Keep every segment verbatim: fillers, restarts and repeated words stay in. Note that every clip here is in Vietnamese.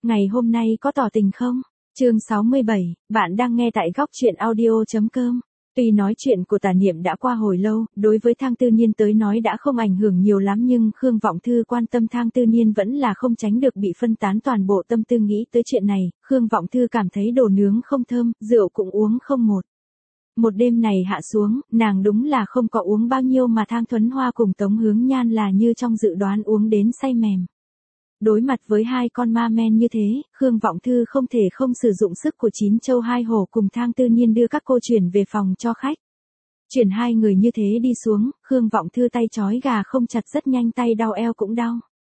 ngày hôm nay có tỏ tình không? Chương sáu mươi bảy, bạn đang nghe tại góc truyện audio chấm com. Tuy nói chuyện của Tả Niệm đã qua hồi lâu, đối với Thang Tư Niên tới nói đã không ảnh hưởng nhiều lắm, nhưng Khương Vọng Thư quan tâm Thang Tư Niên vẫn là không tránh được bị phân tán toàn bộ tâm tư. Nghĩ tới chuyện này, Khương Vọng Thư cảm thấy đồ nướng không thơm, rượu cũng uống không một. Một đêm này hạ xuống, nàng đúng là không có uống bao nhiêu mà Thang Thuấn Hoa cùng Tống Hướng Nhan là như trong dự đoán uống đến say mềm. Đối mặt với hai con ma men như thế, Khương Vọng Thư không thể không sử dụng sức của chín châu hai hổ cùng Thang Tư Niên đưa các cô chuyển về phòng cho khách. Chuyển hai người như thế đi xuống, Khương Vọng Thư tay trói gà không chặt, rất nhanh tay đau eo cũng đau.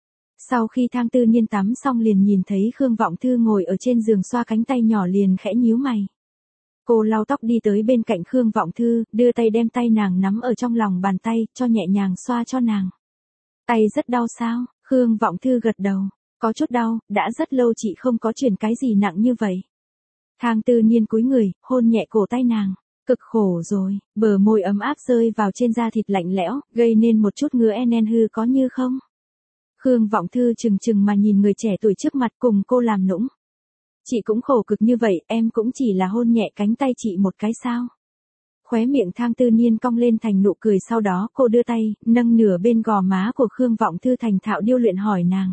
Sau khi Thang Tư Niên tắm xong liền nhìn thấy Khương Vọng Thư ngồi ở trên giường xoa cánh tay nhỏ liền khẽ nhíu mày. Cô lau tóc đi tới bên cạnh Khương Vọng Thư, đưa tay đem tay nàng nắm ở trong lòng bàn tay, cho nhẹ nhàng xoa cho nàng. Tay rất đau sao? Khương Vọng Thư gật đầu, có chút đau, đã rất lâu chị không có chuyển cái gì nặng như vậy. Thang Tư Niên cúi người, hôn nhẹ cổ tay nàng, cực khổ rồi, bờ môi ấm áp rơi vào trên da thịt lạnh lẽo, gây nên một chút ngứa enen hư có như không. Khương Vọng Thư chừng chừng mà nhìn người trẻ tuổi trước mặt cùng cô làm nũng. Chị cũng khổ cực như vậy, em cũng chỉ là hôn nhẹ cánh tay chị một cái sao. Khóe miệng Thang Tư Niên cong lên thành nụ cười, sau đó cô đưa tay, nâng nửa bên gò má của Khương Vọng Thư thành thạo điêu luyện hỏi nàng.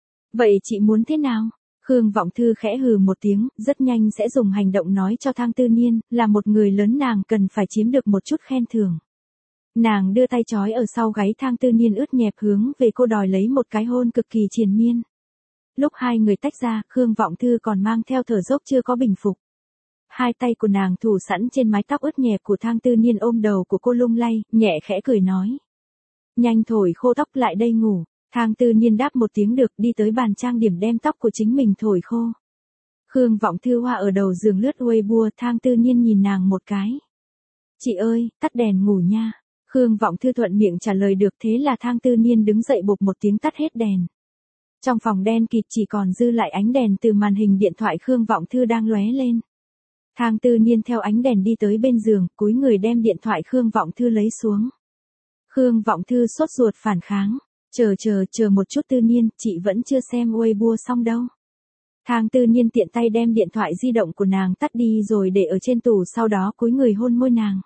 Vậy chị muốn thế nào? Khương Vọng Thư khẽ hừ một tiếng, rất nhanh sẽ dùng hành động nói cho Thang Tư Niên, là một người lớn nàng cần phải chiếm được một chút khen thưởng. Nàng đưa tay trói ở sau gáy Thang Tư Niên ướt nhẹp hướng về cô đòi lấy một cái hôn cực kỳ triền miên. Lúc hai người tách ra, Khương Vọng Thư còn mang theo thở dốc chưa có bình phục. Hai tay của nàng thủ sẵn trên mái tóc ướt nhẹp của Thang Tư Niên, ôm đầu của cô lung lay, nhẹ khẽ cười nói. Nhanh thổi khô tóc lại đây ngủ. Thang Tư Niên đáp một tiếng được, đi tới bàn trang điểm đem tóc của chính mình thổi khô. Khương Vọng Thư hoa ở đầu giường lướt Weibo, Thang Tư Niên nhìn nàng một cái. Chị ơi, tắt đèn ngủ nha. Khương Vọng Thư thuận miệng trả lời được, thế là Thang Tư Niên đứng dậy bụp một tiếng tắt hết đèn. Trong phòng đen kịt chỉ còn dư lại ánh đèn từ màn hình điện thoại Khương Vọng Thư đang lóe lên. Thang Tư Niên theo ánh đèn đi tới bên giường, cúi người đem điện thoại Khương Vọng Thư lấy xuống. Khương Vọng Thư sốt ruột phản kháng. Chờ chờ, chờ một chút Tư Niên, chị vẫn chưa xem Weibo xong đâu. Thang Tư Niên tiện tay đem điện thoại di động của nàng tắt đi rồi để ở trên tủ, sau đó cúi người hôn môi nàng.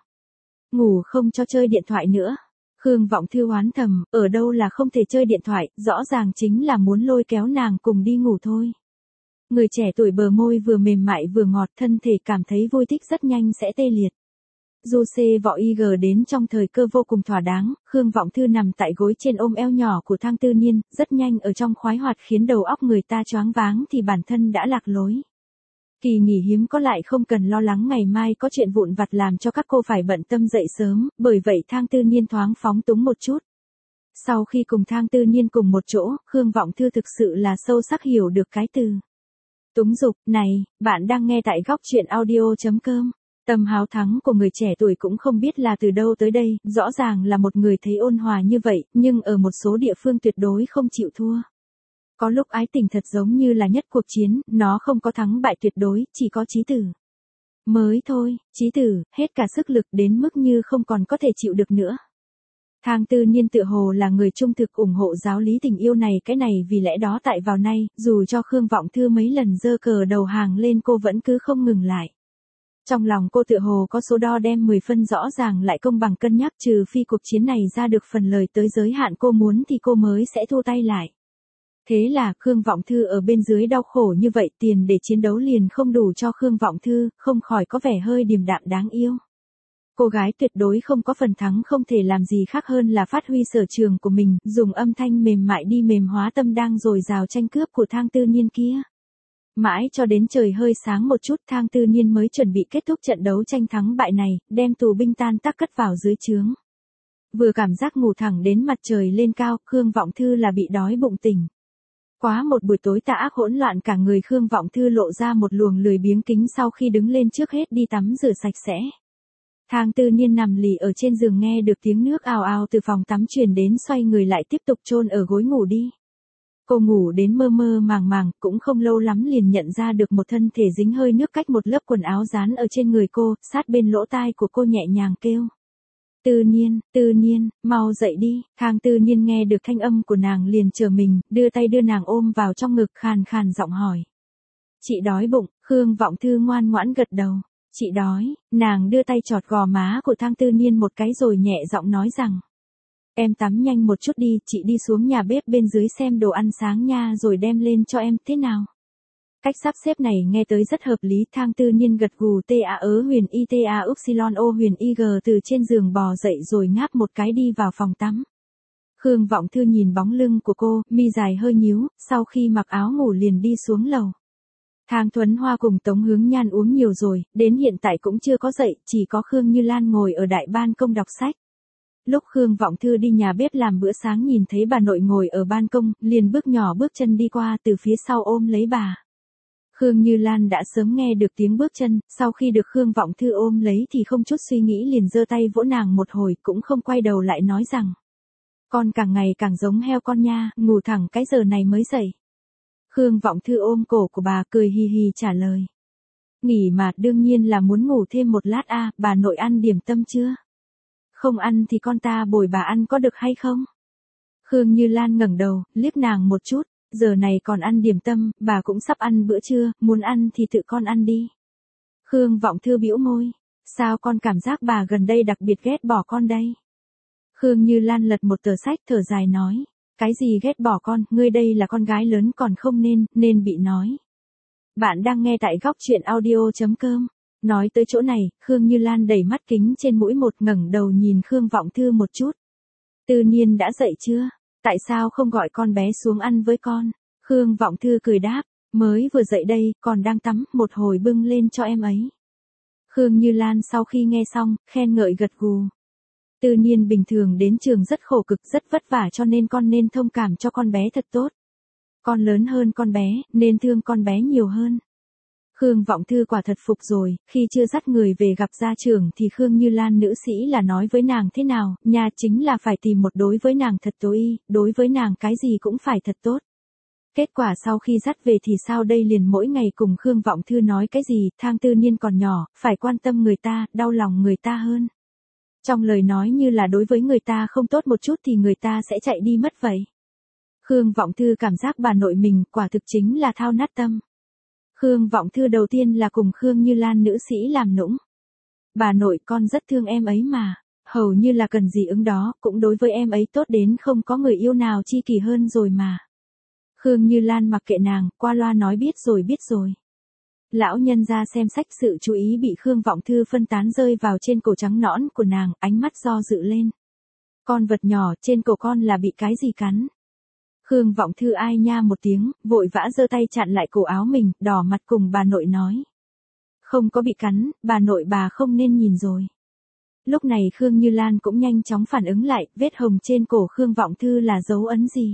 Ngủ không cho chơi điện thoại nữa. Khương Vọng Thư oán thầm, ở đâu là không thể chơi điện thoại, rõ ràng chính là muốn lôi kéo nàng cùng đi ngủ thôi. Người trẻ tuổi bờ môi vừa mềm mại vừa ngọt, thân thể cảm thấy vui thích rất nhanh sẽ tê liệt. Du xê vọ i giê đến trong thời cơ vô cùng thỏa đáng, Khương Vọng Thư nằm tại gối trên ôm eo nhỏ của Thang Tư Niên, rất nhanh ở trong khoái hoạt khiến đầu óc người ta choáng váng thì bản thân đã lạc lối. Kỳ nghỉ hiếm có lại không cần lo lắng ngày mai có chuyện vụn vặt làm cho các cô phải bận tâm dậy sớm, bởi vậy Thang Tư Niên thoáng phóng túng một chút. Sau khi cùng Thang Tư Niên cùng một chỗ, Khương Vọng Thư thực sự là sâu sắc hiểu được cái từ túng dục này. Bạn đang nghe tại góc truyện audio chấm com. Tâm háo thắng của người trẻ tuổi cũng không biết là từ đâu tới đây, rõ ràng là một người thấy ôn hòa như vậy, nhưng ở một số địa phương tuyệt đối không chịu thua. Có lúc ái tình thật giống như là nhất cuộc chiến, nó không có thắng bại tuyệt đối, chỉ có chí tử. Mới thôi, chí tử, hết cả sức lực đến mức như không còn có thể chịu được nữa. Thang Tư Niên tự hồ là người trung thực ủng hộ giáo lý tình yêu này cái này, vì lẽ đó tại vào nay, dù cho Khương Vọng Thư mấy lần giơ cờ đầu hàng lên cô vẫn cứ không ngừng lại. Trong lòng cô tự hồ có số đo đem mười phân rõ ràng lại công bằng cân nhắc, trừ phi cuộc chiến này ra được phần lời tới giới hạn cô muốn thì cô mới sẽ thua tay lại. Thế là Khương Vọng Thư ở bên dưới đau khổ như vậy, tiền để chiến đấu liền không đủ cho Khương Vọng Thư, không khỏi có vẻ hơi điềm đạm đáng yêu. Cô gái tuyệt đối không có phần thắng, không thể làm gì khác hơn là phát huy sở trường của mình, dùng âm thanh mềm mại đi mềm hóa tâm đang dồi dào tranh cướp của Thang Tư Niên kia. Mãi cho đến trời hơi sáng một chút, Thang Tư Niên mới chuẩn bị kết thúc trận đấu tranh thắng bại này, đem tù binh tan tác cất vào dưới trướng. Vừa cảm giác ngủ thẳng đến mặt trời lên cao, Khương Vọng Thư là bị đói bụng tỉnh. Quá một buổi tối tà ác hỗn loạn cả người, Khương Vọng Thư lộ ra một luồng lười biếng kính sau khi đứng lên trước hết đi tắm rửa sạch sẽ. Thang Tư Niên nằm lì ở trên giường nghe được tiếng nước ào ào từ phòng tắm truyền đến, xoay người lại tiếp tục chôn ở gối ngủ đi. Cô ngủ đến mơ mơ màng màng, cũng không lâu lắm liền nhận ra được một thân thể dính hơi nước cách một lớp quần áo dán ở trên người cô, sát bên lỗ tai của cô nhẹ nhàng kêu. Tư Niên, Tư Niên, mau dậy đi. Thang Tư Niên nghe được thanh âm của nàng liền chờ mình, đưa tay đưa nàng ôm vào trong ngực, khàn khàn giọng hỏi. Chị đói bụng, Khương Vọng Thư ngoan ngoãn gật đầu. Chị đói, nàng đưa tay chọt gò má của Thang Tư Niên một cái rồi nhẹ giọng nói rằng. Em tắm nhanh một chút đi, chị đi xuống nhà bếp bên dưới xem đồ ăn sáng nha rồi đem lên cho em, thế nào? Cách sắp xếp này nghe tới rất hợp lý. Thang Tư Niên gật gù tê a ớ huyền y tê a upsilon o huyền y g từ trên giường bò dậy rồi ngáp một cái đi vào phòng tắm. Khương Vọng Thư nhìn bóng lưng của cô, mi dài hơi nhíu, sau khi mặc áo ngủ liền đi xuống lầu. Thang Thuấn Hoa cùng Tống Hướng Nhan uống nhiều rồi, đến hiện tại cũng chưa có dậy, chỉ có Khương Như Lan ngồi ở đại ban công đọc sách. Lúc Khương Vọng Thư đi nhà bếp làm bữa sáng nhìn thấy bà nội ngồi ở ban công, liền bước nhỏ bước chân đi qua từ phía sau ôm lấy bà. Khương Như Lan đã sớm nghe được tiếng bước chân, sau khi được Khương Vọng Thư ôm lấy thì không chút suy nghĩ liền giơ tay vỗ nàng một hồi cũng không quay đầu lại nói rằng. Con càng ngày càng giống heo con nha, ngủ thẳng cái giờ này mới dậy. Khương Vọng Thư ôm cổ của bà cười hì hì trả lời. Nghỉ mà đương nhiên là muốn ngủ thêm một lát a, bà nội ăn điểm tâm chưa? Không ăn thì con ta bồi bà ăn có được hay không? Khương Như Lan ngẩng đầu, liếc nàng một chút, giờ này còn ăn điểm tâm, bà cũng sắp ăn bữa trưa, muốn ăn thì tự con ăn đi. Khương Vọng Thư bĩu môi, sao con cảm giác bà gần đây đặc biệt ghét bỏ con đây? Khương Như Lan lật một tờ sách thở dài nói, cái gì ghét bỏ con, ngươi đây là con gái lớn còn không nên, nên bị nói. Bạn đang nghe tại góc truyện audio chấm com. Nói tới chỗ này, Khương Như Lan đẩy mắt kính trên mũi một ngẩng đầu nhìn Khương Vọng Thư một chút. Tư Niên đã dậy chưa? Tại sao không gọi con bé xuống ăn với con? Khương Vọng Thư cười đáp, mới vừa dậy đây, còn đang tắm, một hồi bưng lên cho em ấy. Khương Như Lan sau khi nghe xong, khen ngợi gật gù. Tư Niên bình thường đến trường rất khổ cực, rất vất vả cho nên con nên thông cảm cho con bé thật tốt. Con lớn hơn con bé, nên thương con bé nhiều hơn. Khương Vọng Thư quả thật phục rồi, khi chưa dắt người về gặp gia trưởng thì Khương Như Lan nữ sĩ là nói với nàng thế nào, nhà chính là phải tìm một đối với nàng thật tối y, đối với nàng cái gì cũng phải thật tốt. Kết quả sau khi dắt về thì sao đây, liền mỗi ngày cùng Khương Vọng Thư nói cái gì, Thang Tư Niên còn nhỏ, phải quan tâm người ta, đau lòng người ta hơn. Trong lời nói như là đối với người ta không tốt một chút thì người ta sẽ chạy đi mất vậy. Khương Vọng Thư cảm giác bà nội mình quả thực chính là thao nát tâm. Khương Vọng Thư đầu tiên là cùng Khương Như Lan nữ sĩ làm nũng. Bà nội con rất thương em ấy mà, hầu như là cần gì ứng đó, cũng đối với em ấy tốt đến không có người yêu nào chi kỷ hơn rồi mà. Khương Như Lan mặc kệ nàng, qua loa nói biết rồi biết rồi. Lão nhân ra xem sách, sự chú ý bị Khương Vọng Thư phân tán rơi vào trên cổ trắng nõn của nàng, ánh mắt do dự lên. Con vật nhỏ, trên cổ con là bị cái gì cắn? Khương Vọng Thư ai nha một tiếng, vội vã giơ tay chặn lại cổ áo mình, đỏ mặt cùng bà nội nói. Không có bị cắn, bà nội bà không nên nhìn rồi. Lúc này Khương Như Lan cũng nhanh chóng phản ứng lại, vết hồng trên cổ Khương Vọng Thư là dấu ấn gì?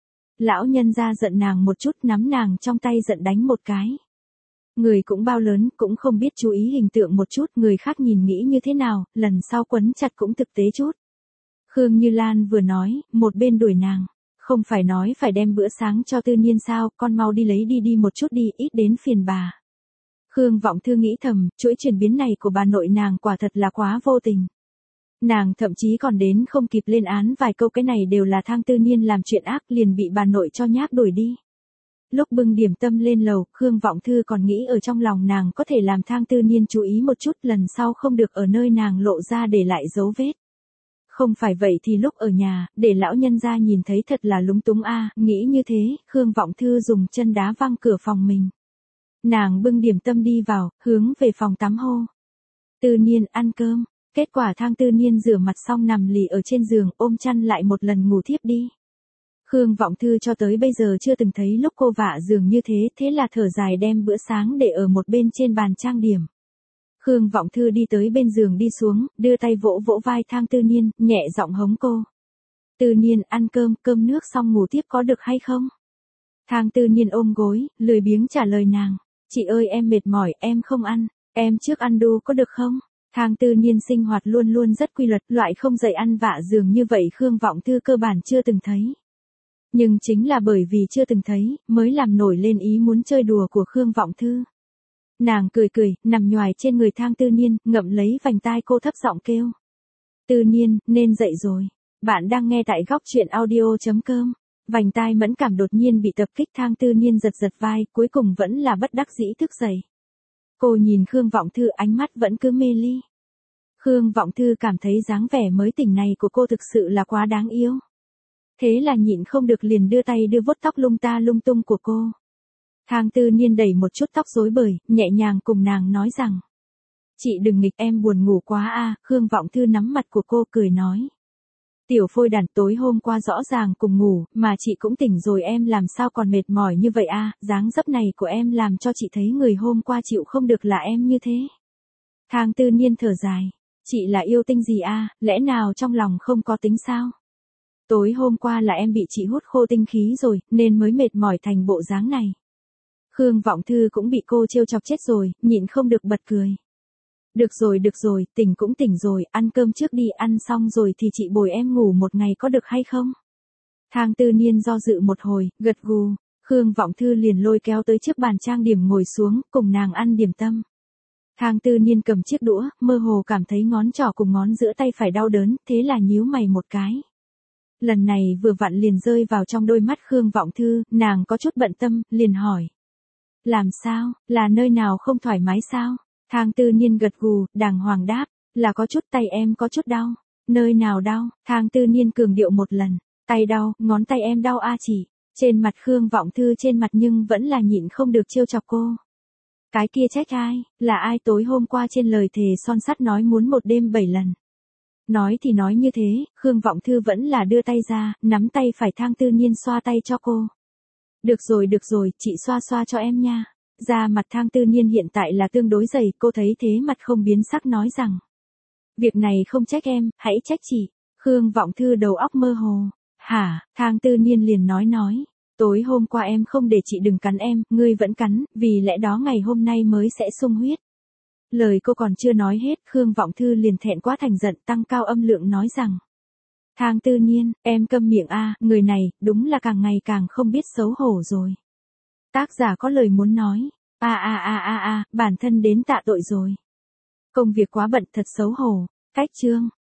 Lão nhân ra giận nàng một chút, nắm nàng trong tay giận đánh một cái. Người cũng bao lớn, cũng không biết chú ý hình tượng một chút, người khác nhìn nghĩ như thế nào, lần sau quấn chặt cũng thực tế chút. Khương Như Lan vừa nói, một bên đuổi nàng. Không phải nói phải đem bữa sáng cho Tư Niên sao, con mau đi lấy đi đi một chút đi, ít đến phiền bà. Khương Vọng Thư nghĩ thầm, chuỗi chuyển biến này của bà nội nàng quả thật là quá vô tình. Nàng thậm chí còn đến không kịp lên án vài câu, cái này đều là Thang Tư Niên làm chuyện ác, liền bị bà nội cho nhác đuổi đi. Lúc bưng điểm tâm lên lầu, Khương Vọng Thư còn nghĩ ở trong lòng nàng có thể làm Thang Tư Niên chú ý một chút, lần sau không được ở nơi nàng lộ ra để lại dấu vết. Không phải vậy thì lúc ở nhà, để lão nhân gia nhìn thấy thật là lúng túng a, nghĩ như thế, Khương Vọng Thư dùng chân đá văng cửa phòng mình. Nàng bưng điểm tâm đi vào, hướng về phòng tắm hô. Tư Niên ăn cơm, kết quả Thang Tư Niên rửa mặt xong nằm lì ở trên giường, ôm chăn lại một lần ngủ thiếp đi. Khương Vọng Thư cho tới bây giờ chưa từng thấy lúc cô vạ giường như thế, thế là thở dài đem bữa sáng để ở một bên trên bàn trang điểm. Khương Vọng Thư đi tới bên giường đi xuống, đưa tay vỗ vỗ vai Thang Tư Niên, nhẹ giọng hống cô. Tư Niên ăn cơm, cơm nước xong ngủ tiếp có được hay không? Thang Tư Niên ôm gối, lười biếng trả lời nàng. Chị ơi em mệt mỏi, em không ăn, em trước ăn đu có được không? Thang Tư Niên sinh hoạt luôn luôn rất quy luật, loại không dậy ăn vạ giường như vậy Khương Vọng Thư cơ bản chưa từng thấy. Nhưng chính là bởi vì chưa từng thấy, mới làm nổi lên ý muốn chơi đùa của Khương Vọng Thư. Nàng cười cười, nằm nhoài trên người Thang Tư Niên, ngậm lấy vành tai cô thấp giọng kêu. Tư Niên, nên dậy rồi. Bạn đang nghe tại góc truyện audio chấm com. Vành tai mẫn cảm đột nhiên bị tập kích, Thang Tư Niên giật giật vai, cuối cùng vẫn là bất đắc dĩ thức dậy. Cô nhìn Khương Vọng Thư, ánh mắt vẫn cứ mê ly. Khương Vọng Thư cảm thấy dáng vẻ mới tỉnh này của cô thực sự là quá đáng yêu. Thế là nhịn không được liền đưa tay đưa vuốt tóc lung ta lung tung của cô. Thang Tư Niên đẩy một chút tóc rối bời, nhẹ nhàng cùng nàng nói rằng. Chị đừng nghịch, em buồn ngủ quá a. Khương Vọng Thư nắm mặt của cô cười nói. Tiểu Phôi Đản, tối hôm qua rõ ràng cùng ngủ, mà chị cũng tỉnh rồi, em làm sao còn mệt mỏi như vậy a? Dáng dấp này của em làm cho chị thấy người hôm qua chịu không được là em như thế. Thang Tư Niên thở dài. Chị là yêu tinh gì a? Lẽ nào trong lòng không có tính sao? Tối hôm qua là em bị chị hút khô tinh khí rồi, nên mới mệt mỏi thành bộ dáng này. Khương Vọng Thư cũng bị cô trêu chọc chết rồi, nhịn không được bật cười. Được rồi được rồi, tỉnh cũng tỉnh rồi, ăn cơm trước đi, ăn xong rồi thì chị bồi em ngủ một ngày có được hay không? Thang Tư Niên do dự một hồi, gật gù. Khương Vọng Thư liền lôi kéo tới trước bàn trang điểm ngồi xuống, cùng nàng ăn điểm tâm. Thang Tư Niên cầm chiếc đũa, mơ hồ cảm thấy ngón trỏ cùng ngón giữa tay phải đau đớn, thế là nhíu mày một cái. Lần này vừa vặn liền rơi vào trong đôi mắt Khương Vọng Thư, nàng có chút bận tâm, liền hỏi. Làm sao, là nơi nào không thoải mái sao? Thang Tư Niên gật gù, đàng hoàng đáp, là có chút, tay em có chút đau. Nơi nào đau? Thang Tư Niên cường điệu một lần, tay đau, ngón tay em đau a chỉ. Trên mặt Khương Vọng Thư trên mặt nhưng vẫn là nhịn không được trêu chọc cô. Cái kia trách ai, là ai tối hôm qua trên lời thề son sắt nói muốn một đêm bảy lần. Nói thì nói như thế, Khương Vọng Thư vẫn là đưa tay ra, nắm tay phải Thang Tư Niên xoa tay cho cô. Được rồi được rồi, chị xoa xoa cho em nha. Da mặt Thang Tư Niên hiện tại là tương đối dày, cô thấy thế mặt không biến sắc nói rằng. Việc này không trách em, hãy trách chị. Khương Vọng Thư đầu óc mơ hồ. Hả? Thang Tư Niên liền nói nói. Tối hôm qua em không để chị đừng cắn em, ngươi vẫn cắn, vì lẽ đó ngày hôm nay mới sẽ sung huyết. Lời cô còn chưa nói hết, Khương Vọng Thư liền thẹn quá thành giận, tăng cao âm lượng nói rằng. Thang Tư Niên, em câm miệng a, người này, đúng là càng ngày càng không biết xấu hổ rồi. Tác giả có lời muốn nói. A a a a a, bản thân đến tạ tội rồi. Công việc quá bận thật xấu hổ. Cách chương.